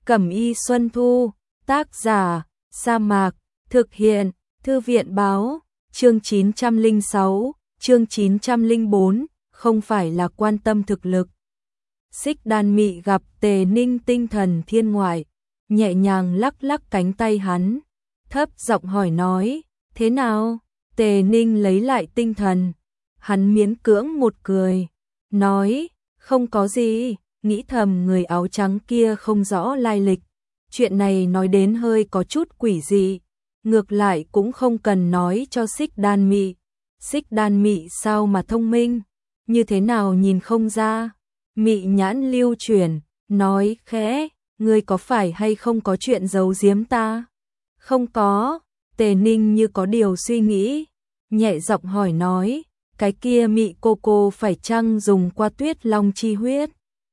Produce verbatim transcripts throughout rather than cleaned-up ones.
Cẩm y Xuân Thu, tác giả, Sa Mạc, thực hiện, Thư viện báo, chương chín trăm lẻ sáu, chương chín trăm lẻ bốn, không phải là quan tâm thực lực. Xích Đan Mị gặp Tề Ninh tinh thần thiên ngoại, nhẹ nhàng lắc lắc cánh tay hắn, thấp giọng hỏi nói, thế nào? Tề Ninh lấy lại tinh thần, hắn miễn cưỡng một cười, nói, không có gì, nghĩ thầm người áo trắng kia không rõ lai lịch. Chuyện này nói đến hơi có chút quỷ dị, ngược lại cũng không cần nói cho Xích Đan Mị. Xích Đan Mị sao mà thông minh, như thế nào nhìn không ra? Mị nhãn lưu chuyển, nói khẽ, ngươi có phải hay không có chuyện giấu giếm ta? Không có, Tề Ninh như có điều suy nghĩ, nhẹ giọng hỏi nói, cái kia Mị cô cô phải chăng dùng qua Tuyết Long chi huyết?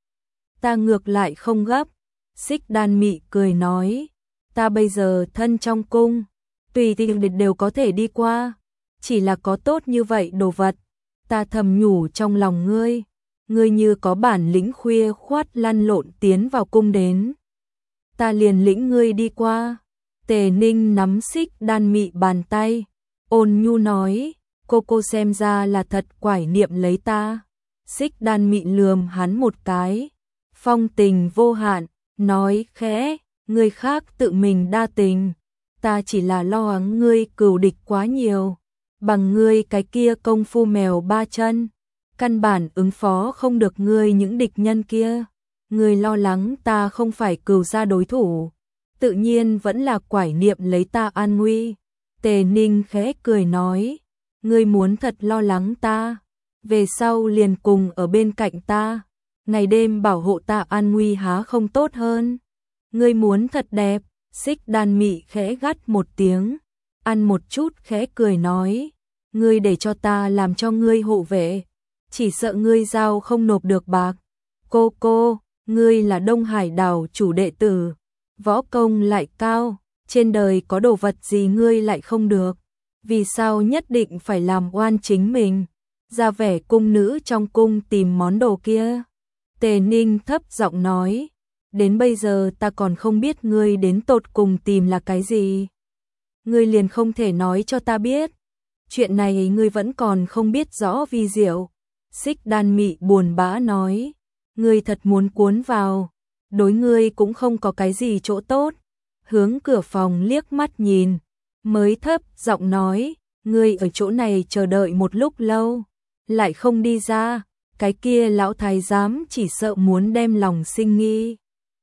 Ta ngược lại không gấp. Xích Đan Mị cười nói, ta bây giờ thân trong cung, tùy tình đều có thể đi qua, chỉ là có tốt như vậy đồ vật, ta thầm nhủ trong lòng ngươi, ngươi như có bản lĩnh khuya khoát lăn lộn tiến vào cung đến, ta liền lĩnh ngươi đi qua. Tề Ninh nắm Xích Đan Mị bàn tay, ôn nhu nói, cô cô xem ra là thật quải niệm lấy ta. Xích Đan Mị lườm hắn một cái, phong tình vô hạn, nói khẽ, người khác tự mình đa tình, ta chỉ là lo lắng ngươi cừu địch quá nhiều, bằng ngươi cái kia công phu mèo ba chân, căn bản ứng phó không được ngươi những địch nhân kia, ngươi lo lắng ta không phải cừu gia đối thủ, tự nhiên vẫn là quải niệm lấy ta an nguy. Tề Ninh khẽ cười nói, ngươi muốn thật lo lắng ta, về sau liền cùng ở bên cạnh ta, ngày đêm bảo hộ ta an nguy há không tốt hơn? Ngươi muốn thật đẹp. Xích Đan Mị khẽ gắt một tiếng, ăn một chút khẽ cười nói, ngươi để cho ta làm cho ngươi hộ vệ, chỉ sợ ngươi giao không nộp được bạc. Cô cô, ngươi là Đông Hải đảo chủ đệ tử, võ công lại cao, trên đời có đồ vật gì ngươi lại không được, vì sao nhất định phải làm oan chính mình, ra vẻ cung nữ trong cung tìm món đồ kia? Tề Ninh thấp giọng nói, đến bây giờ ta còn không biết ngươi đến tột cùng tìm là cái gì. Ngươi liền không thể nói cho ta biết. Chuyện này ngươi vẫn còn không biết rõ vi diệu. Xích Đan Mị buồn bã nói, ngươi thật muốn cuốn vào, đối ngươi cũng không có cái gì chỗ tốt. Hướng cửa phòng liếc mắt nhìn, mới thấp giọng nói, ngươi ở chỗ này chờ đợi một lúc lâu, lại không đi ra, cái kia lão thái giám chỉ sợ muốn đem lòng sinh nghi.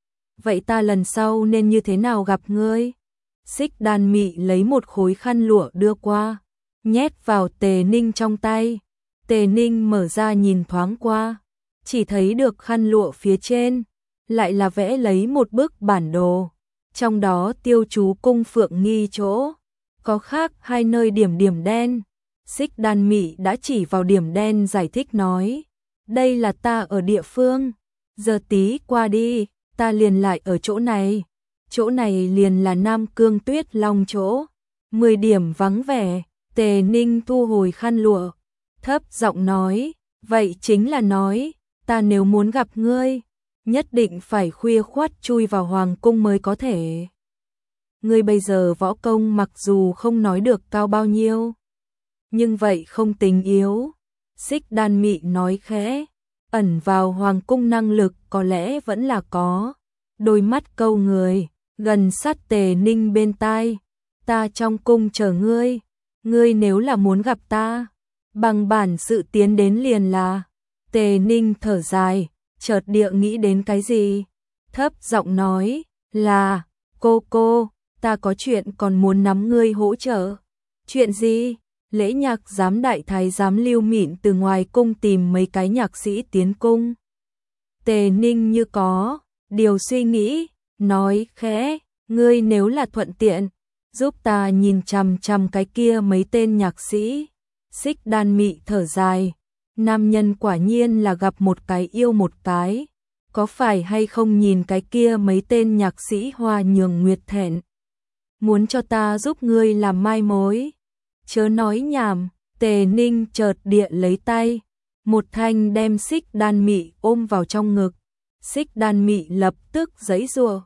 Vậy ta lần sau nên như thế nào gặp ngươi? Xích Đan Mị lấy một khối khăn lụa đưa qua, nhét vào Tề Ninh trong tay. Tề Ninh mở ra nhìn thoáng qua, chỉ thấy được khăn lụa phía trên, lại là vẽ lấy một bức bản đồ, trong đó tiêu chú cung Phượng Nghi chỗ, có khác hai nơi điểm điểm đen. Xích Đan Mị đã chỉ vào điểm đen giải thích nói, đây là ta ở địa phương, giờ tí qua đi, ta liền lại ở chỗ này, chỗ này liền là Nam Cương Tuyết Long chỗ, mười điểm vắng vẻ. Tề Ninh thu hồi khăn lụa, thấp giọng nói, vậy chính là nói, ta nếu muốn gặp ngươi, nhất định phải khuya khoắt chui vào hoàng cung mới có thể. Ngươi bây giờ võ công mặc dù không nói được cao bao nhiêu, nhưng vậy không tính yếu. Xích Đan Mị nói khẽ, ẩn vào hoàng cung năng lực có lẽ vẫn là có. Đôi mắt câu người, gần sát Tề Ninh bên tai, ta trong cung chờ ngươi, ngươi nếu là muốn gặp ta, bằng bản sự tiến đến liền là. Tề Ninh thở dài, chợt địa nghĩ đến cái gì, thấp giọng nói, là, cô cô, ta có chuyện còn muốn nắm ngươi hỗ trợ. Chuyện gì? Lễ nhạc giám đại thái giám Lưu Mịn từ ngoài cung tìm mấy cái nhạc sĩ tiến cung. Tề Ninh như có điều suy nghĩ, nói khẽ, ngươi nếu là thuận tiện, giúp ta nhìn chằm chằm cái kia mấy tên nhạc sĩ. Xích Đan Mị thở dài, nam nhân quả nhiên là gặp một cái yêu một cái, có phải hay không nhìn cái kia mấy tên nhạc sĩ hoa nhường nguyệt thẹn, muốn cho ta giúp ngươi làm mai mối. Chớ nói nhảm. Tề Ninh chợt địa lấy tay, một thanh đem Xích Đan Mị ôm vào trong ngực. Xích Đan Mị lập tức giãy giụa,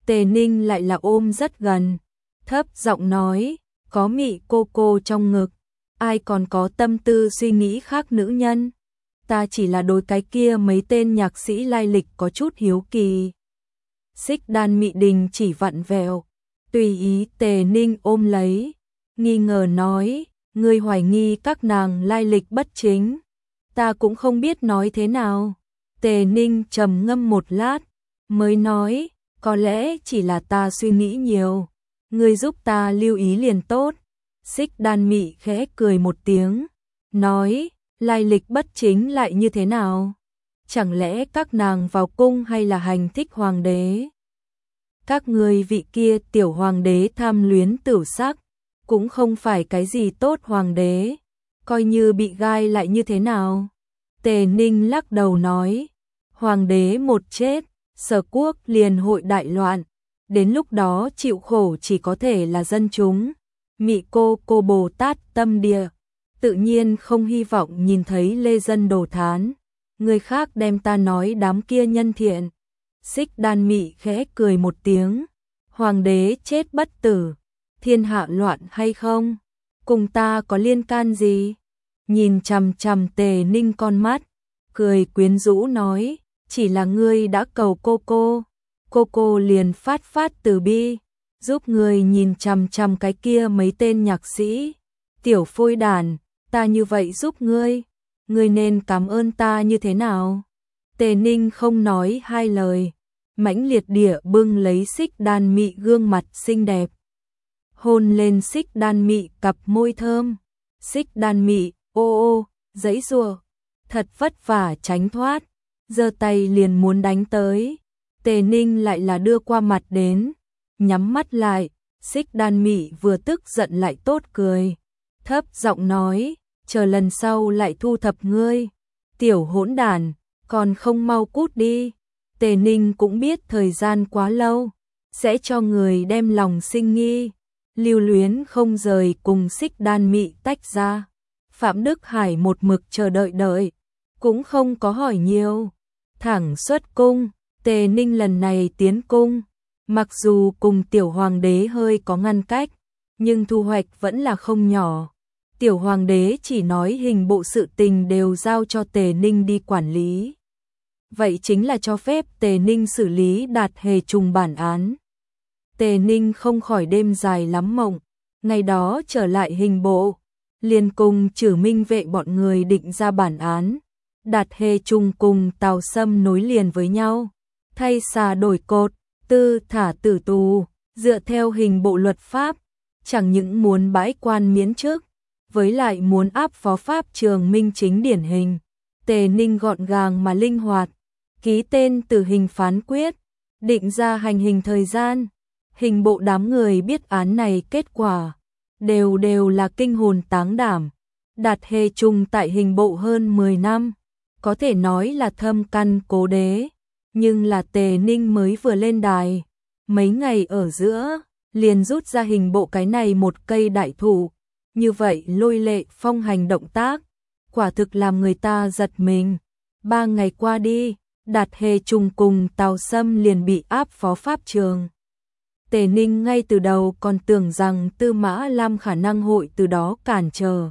Tề Ninh lại là ôm rất gần, thấp giọng nói, có Mị cô cô trong ngực, ai còn có tâm tư suy nghĩ khác nữ nhân. Ta chỉ là đối cái kia mấy tên nhạc sĩ lai lịch có chút hiếu kỳ. Xích Đan Mị Đình chỉ vặn vẹo, tùy ý Tề Ninh ôm lấy, nghi ngờ nói, ngươi hoài nghi các nàng lai lịch bất chính. Ta cũng không biết nói thế nào. Tề Ninh trầm ngâm một lát, mới nói, có lẽ chỉ là ta suy nghĩ nhiều, ngươi giúp ta lưu ý liền tốt. Xích Đan Mị khẽ cười một tiếng, nói, lai lịch bất chính lại như thế nào? Chẳng lẽ các nàng vào cung hay là hành thích hoàng đế? Các ngươi vị kia tiểu hoàng đế tham luyến tửu sắc, cũng không phải cái gì tốt hoàng đế, coi như bị gai lại như thế nào? Tề Ninh lắc đầu nói, hoàng đế một chết, Sở quốc liền hội đại loạn, đến lúc đó chịu khổ chỉ có thể là dân chúng. Mị cô cô Bồ Tát tâm địa, tự nhiên không hy vọng nhìn thấy lê dân đổ thán, người khác đem ta nói đám kia nhân thiện. Xích Đan Mị khẽ cười một tiếng, hoàng đế chết bất tử, thiên hạ loạn hay không, cùng ta có liên can gì? Nhìn chằm chằm Tề Ninh con mắt, cười quyến rũ nói, chỉ là ngươi đã cầu cô cô, cô cô liền phát phát từ bi, giúp ngươi nhìn chằm chằm cái kia mấy tên nhạc sĩ. Tiểu phôi đàn, ta như vậy giúp ngươi, ngươi nên cảm ơn ta như thế nào? Tề Ninh không nói hai lời, mãnh liệt địa bưng lấy Xích Đan Mị gương mặt xinh đẹp, hôn lên Xích Đan Mị cặp môi thơm. Xích Đan Mị ô ô giãy giụa, thật vất vả tránh thoát, giơ tay liền muốn đánh tới. Tề Ninh lại là đưa qua mặt đến, nhắm mắt lại. Xích Đan Mị vừa tức giận lại tốt cười, thấp giọng nói, chờ lần sau lại thu thập ngươi, tiểu hỗn đản, còn không mau cút đi. Tề Ninh cũng biết thời gian quá lâu, sẽ cho người đem lòng sinh nghi, lưu luyến không rời cùng Xích Đan Mị tách ra. Phạm Đức Hải một mực chờ đợi đợi, cũng không có hỏi nhiều, thẳng xuất cung. Tề Ninh lần này tiến cung, mặc dù cùng tiểu hoàng đế hơi có ngăn cách, nhưng thu hoạch vẫn là không nhỏ. Tiểu hoàng đế chỉ nói hình bộ sự tình đều giao cho Tề Ninh đi quản lý, vậy chính là cho phép Tề Ninh xử lý Đạt Hề trùng bản án. Tề Ninh không khỏi đêm dài lắm mộng, ngày đó trở lại hình bộ, liền cùng Trử Minh vệ bọn người định ra bản án. Đạt Hề trùng cùng Tào Sâm nối liền với nhau, thay xà đổi cột, tư thả tử tù, dựa theo hình bộ luật pháp, chẳng những muốn bãi quan miễn chức, với lại muốn áp phó pháp trường minh chính điển hình. Tề Ninh gọn gàng mà linh hoạt, ký tên tử hình phán quyết, định ra hành hình thời gian. Hình bộ đám người biết án này kết quả, đều đều là kinh hồn táng đảm. Đạt Hề trùng tại hình bộ hơn mười năm, có thể nói là thâm căn cố đế, nhưng là Tề Ninh mới vừa lên đài, mấy ngày ở giữa, liền rút ra hình bộ cái này một cây đại thụ, như vậy lôi lệ phong hành động tác, quả thực làm người ta giật mình. Ba ngày qua đi, Đạt Hề trùng cùng Tào Sâm liền bị áp phó pháp trường. Tề Ninh ngay từ đầu còn tưởng rằng Tư Mã Lam khả năng hội từ đó cản trở,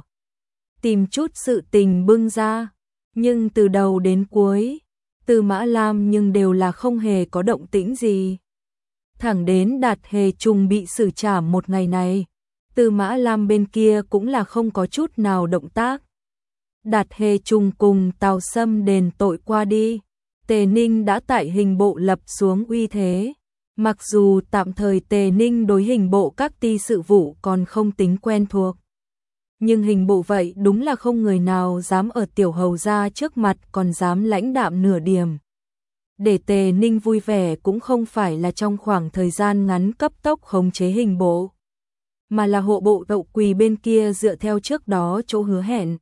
tìm chút sự tình bưng ra, nhưng từ đầu đến cuối, Tư Mã Lam nhưng đều là không hề có động tĩnh gì. Thẳng đến Đạt Hề trùng bị xử trảm một ngày này, Tư Mã Lam bên kia cũng là không có chút nào động tác. Đạt Hề trùng cùng Tào Sâm đền tội qua đi, Tề Ninh đã tại hình bộ lập xuống uy thế. Mặc dù tạm thời Tề Ninh đối hình bộ các ty sự vụ còn không tính quen thuộc, nhưng hình bộ vậy đúng là không người nào dám ở tiểu hầu gia trước mặt còn dám lãnh đạm nửa điểm. Để Tề Ninh vui vẻ cũng không phải là trong khoảng thời gian ngắn cấp tốc khống chế hình bộ, mà là hộ bộ Đậu Quỳ bên kia dựa theo trước đó chỗ hứa hẹn,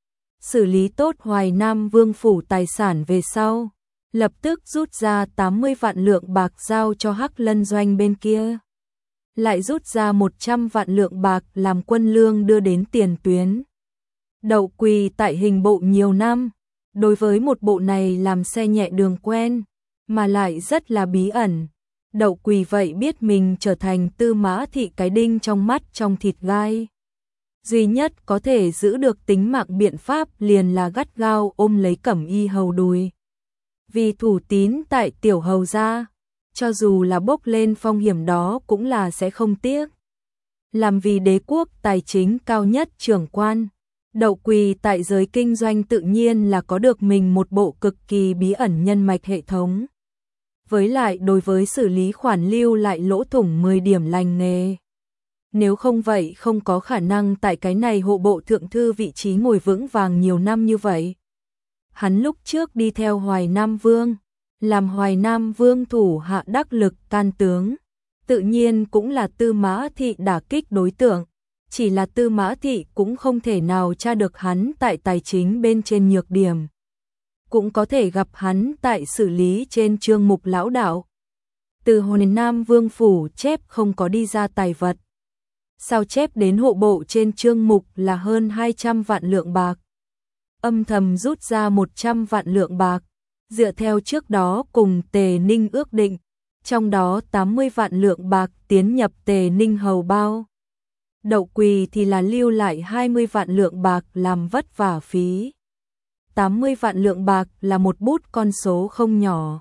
xử lý tốt Hoài Nam Vương phủ tài sản về sau, lập tức rút ra tám mươi vạn lượng bạc giao cho Hắc Lân doanh bên kia, lại rút ra một trăm vạn lượng bạc làm quân lương đưa đến tiền tuyến. Đậu Quỳ tại hình bộ nhiều năm, đối với một bộ này làm xe nhẹ đường quen, mà lại rất là bí ẩn. Đậu Quỳ vậy biết mình trở thành Tư Mã Thị cái đinh trong mắt trong thịt gai. Duy nhất có thể giữ được tính mạng biện pháp liền là gắt gao ôm lấy Cẩm Y hầu đùi. Vì thủ tín tại tiểu hầu gia, cho dù là bốc lên phong hiểm đó cũng là sẽ không tiếc. Làm vì đế quốc tài chính cao nhất trưởng quan, Đậu Quỳ tại giới kinh doanh tự nhiên là có được mình một bộ cực kỳ bí ẩn nhân mạch hệ thống. Với lại đối với xử lý khoản lưu lại lỗ thủng mười điểm lành nghề. Nếu không vậy không có khả năng tại cái này hộ bộ thượng thư vị trí ngồi vững vàng nhiều năm như vậy. Hắn lúc trước đi theo Hoài Nam Vương, làm Hoài Nam Vương thủ hạ đắc lực can tướng, tự nhiên cũng là Tư Mã Thị đả kích đối tượng, chỉ là Tư Mã Thị cũng không thể nào tra được hắn tại tài chính bên trên nhược điểm. Cũng có thể gặp hắn tại xử lý trên chương mục lão đạo. Từ Hoài Nam Vương phủ chép không có đi ra tài vật. Sao chép đến hộ bộ trên chương mục là hơn hai trăm vạn lượng bạc. Âm thầm rút ra một trăm vạn lượng bạc, dựa theo trước đó cùng Tề Ninh ước định, trong đó tám mươi vạn lượng bạc tiến nhập Tề Ninh hầu bao. Đậu Quỳ thì là lưu lại hai mươi vạn lượng bạc làm vất vả phí. tám mươi vạn lượng bạc là một bút con số không nhỏ.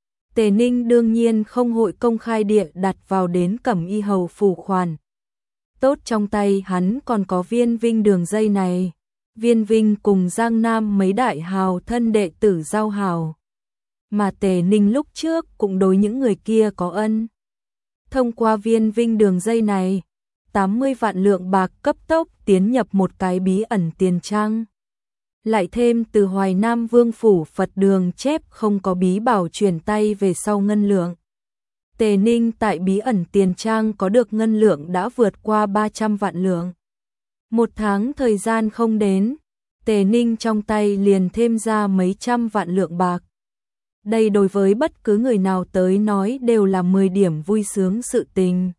Tề Ninh đương nhiên không hội công khai địa đặt vào đến Cẩm Y hầu phủ khoản. Tốt trong tay hắn còn có Viên Vinh đường dây này. Viên Vinh cùng Giang Nam mấy đại hào thân đệ tử giao hào. Mà Tề Ninh lúc trước cũng đối những người kia có ân. Thông qua Viên Vinh đường dây này, tám mươi vạn lượng bạc cấp tốc tiến nhập một cái bí ẩn tiền trang. Lại thêm từ Hoài Nam Vương phủ Phật đường chép không có bí bảo chuyển tay về sau ngân lượng. Tề Ninh tại bí ẩn tiền trang có được ngân lượng đã vượt qua ba trăm vạn lượng. Một tháng thời gian không đến, Tề Ninh trong tay liền thêm ra mấy trăm vạn lượng bạc. Đây đối với bất cứ người nào tới nói đều là mười điểm vui sướng sự tình.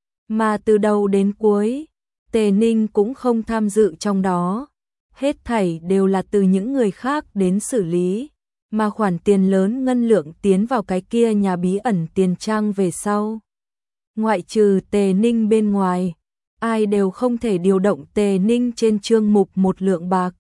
Mà từ đầu đến cuối, Tề Ninh cũng không tham dự trong đó. Hết thảy đều là từ những người khác đến xử lý, mà khoản tiền lớn ngân lượng tiến vào cái kia nhà bí ẩn tiền trang về sau. Ngoại trừ Tề Ninh bên ngoài, ai đều không thể điều động Tề Ninh trên chương mục một lượng bạc.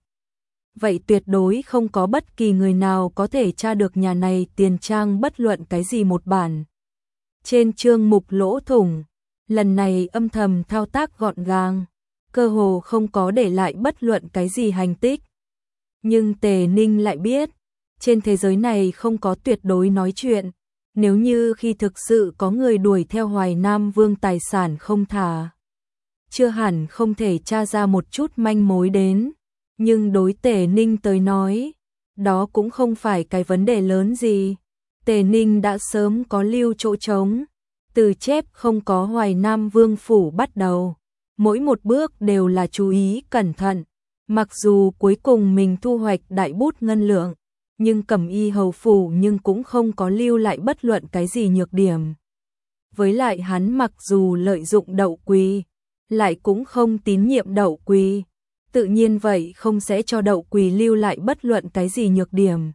Vậy tuyệt đối không có bất kỳ người nào có thể tra được nhà này tiền trang bất luận cái gì một bản. Trên chương mục lỗ thủng, lần này âm thầm thao tác gọn gàng, cơ hồ không có để lại bất luận cái gì hành tích. Nhưng Tề Ninh lại biết, trên thế giới này không có tuyệt đối nói chuyện, nếu như khi thực sự có người đuổi theo Hoài Nam Vương tài sản không thả, chưa hẳn không thể tra ra một chút manh mối đến, nhưng đối Tề Ninh tới nói, đó cũng không phải cái vấn đề lớn gì. Tề Ninh đã sớm có lưu chỗ trống, từ chép không có Hoài Nam Vương phủ bắt đầu, mỗi một bước đều là chú ý cẩn thận, mặc dù cuối cùng mình thu hoạch đại bút ngân lượng, nhưng Cẩm Y hầu phủ nhưng cũng không có lưu lại bất luận cái gì nhược điểm. Với lại hắn mặc dù lợi dụng Đậu Quỳ, lại cũng không tín nhiệm Đậu Quỳ, tự nhiên vậy không sẽ cho Đậu Quỳ lưu lại bất luận cái gì nhược điểm.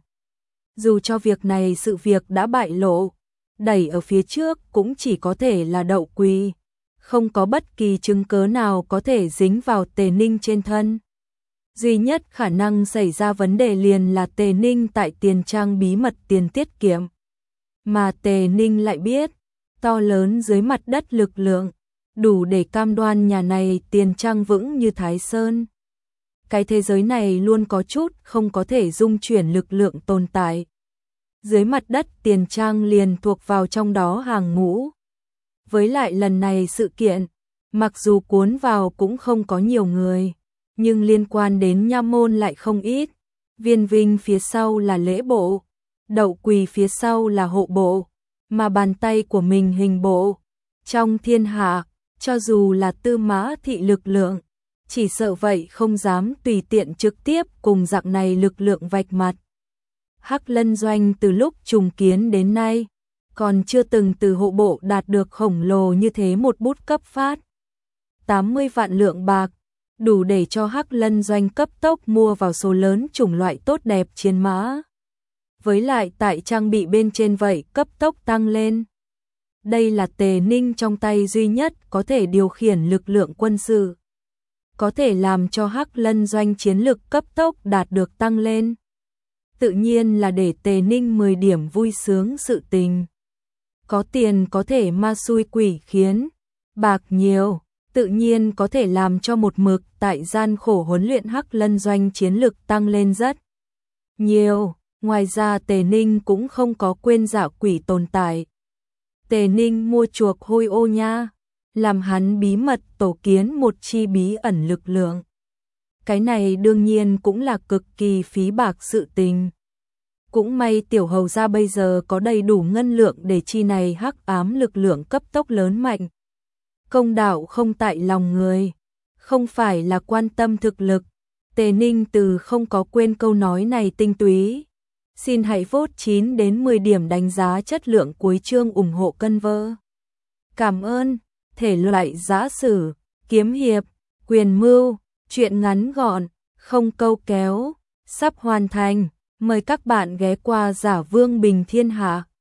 Dù cho việc này sự việc đã bại lộ, đẩy ở phía trước cũng chỉ có thể là Đậu Quỳ, không có bất kỳ chứng cớ nào có thể dính vào Tề Ninh trên thân. Duy nhất khả năng xảy ra vấn đề liền là Tề Ninh tại tiền trang bí mật tiền tiết kiệm. Mà Tề Ninh lại biết, to lớn dưới mặt đất lực lượng, đủ để cam đoan nhà này tiền trang vững như Thái Sơn. Cái thế giới này luôn có chút không có thể dung chuyển lực lượng tồn tại. Dưới mặt đất tiền trang liền thuộc vào trong đó hàng ngũ. Với lại lần này sự kiện, mặc dù cuốn vào cũng không có nhiều người, nhưng liên quan đến nha môn lại không ít. Viên Vinh phía sau là lễ bộ, Đậu Quỳ phía sau là hộ bộ, mà bàn tay của mình hình bộ. Trong thiên hạ, cho dù là Tư Mã Thị lực lượng, chỉ sợ vậy không dám tùy tiện trực tiếp cùng dạng này lực lượng vạch mặt. Hắc Lân Doanh từ lúc trùng kiến đến nay, còn chưa từng từ hộ bộ đạt được khổng lồ như thế một bút cấp phát. tám mươi vạn lượng bạc, đủ để cho Hắc Lân Doanh cấp tốc mua vào số lớn chủng loại tốt đẹp chiến mã. Với lại tại trang bị bên trên vậy cấp tốc tăng lên. Đây là Tề Ninh trong tay duy nhất có thể điều khiển lực lượng quân sự, có thể làm cho Hắc Lân doanh chiến lực cấp tốc đạt được tăng lên. Tự nhiên là để Tề Ninh mười điểm vui sướng sự tình. Có tiền có thể ma xui quỷ khiến, bạc nhiều, tự nhiên có thể làm cho một mực tại gian khổ huấn luyện Hắc Lân doanh chiến lực tăng lên rất nhiều. Ngoài ra Tề Ninh cũng không có quên Dạ Quỷ tồn tại. Tề Ninh mua chuộc Hôi Ô Nha, làm hắn bí mật tổ kiến một chi bí ẩn lực lượng. Cái này đương nhiên cũng là cực kỳ phí bạc sự tình. Cũng may tiểu hầu gia bây giờ có đầy đủ ngân lượng để chi này hắc ám lực lượng cấp tốc lớn mạnh. Công đạo không tại lòng người, không phải là quan tâm thực lực. Tề Ninh từ không có quên câu nói này tinh túy. Xin hãy vote chín đến mười điểm đánh giá chất lượng cuối chương ủng hộ cân vơ. Cảm ơn. Thể loại giã sử, kiếm hiệp, quyền mưu, truyện ngắn gọn, không câu kéo, sắp hoàn thành. Mời các bạn ghé qua Giả Vương Bình Thiên Hạ.